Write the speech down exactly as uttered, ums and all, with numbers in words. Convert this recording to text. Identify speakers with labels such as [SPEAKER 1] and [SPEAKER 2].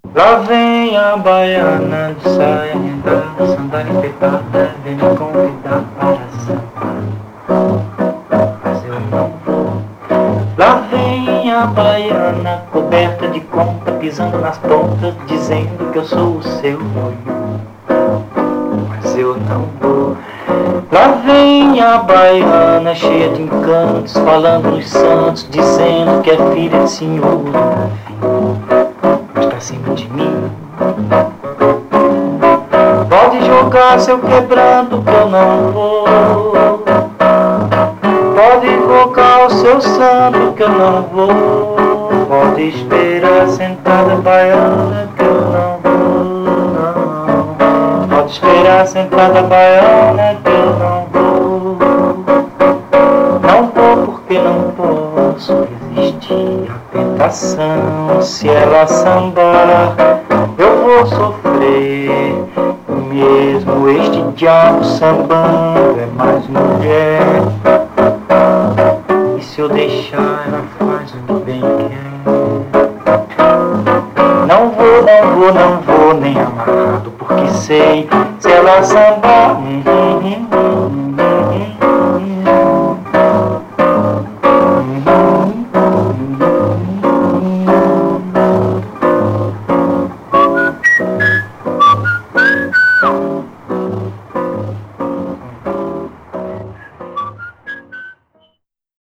[SPEAKER 1] Lá vem a baiana de saia rendada, sandália apertada, vem me convidar para sambar, mas eu não vou. Lá vem a baiana coberta de conta, pisando nas pontas, dizendo que eu sou o seu noivo, mas eu não vou. Lá vem a baiana cheia de encantos, falando nos santos, dizendo que é filha de senhor do Bonfim, mas pra cima de mim pode jogar seu quebranto que eu não vou. Pode invocar o seu santo que eu não vou. Pode esperar sentada baiana que eu não vou, não. Pode esperar sentada baiana que eu não vou. Não vou porque não posso resistir à tentação. Se ela sambar, eu vou sofrer. Mesmo este diabo sambando é mais mulher. E se eu deixar, ela faz o que bem quer. Não vou, não vou, não vou nem amarrado, porque sei, se ela sambar, hum, hum, hum,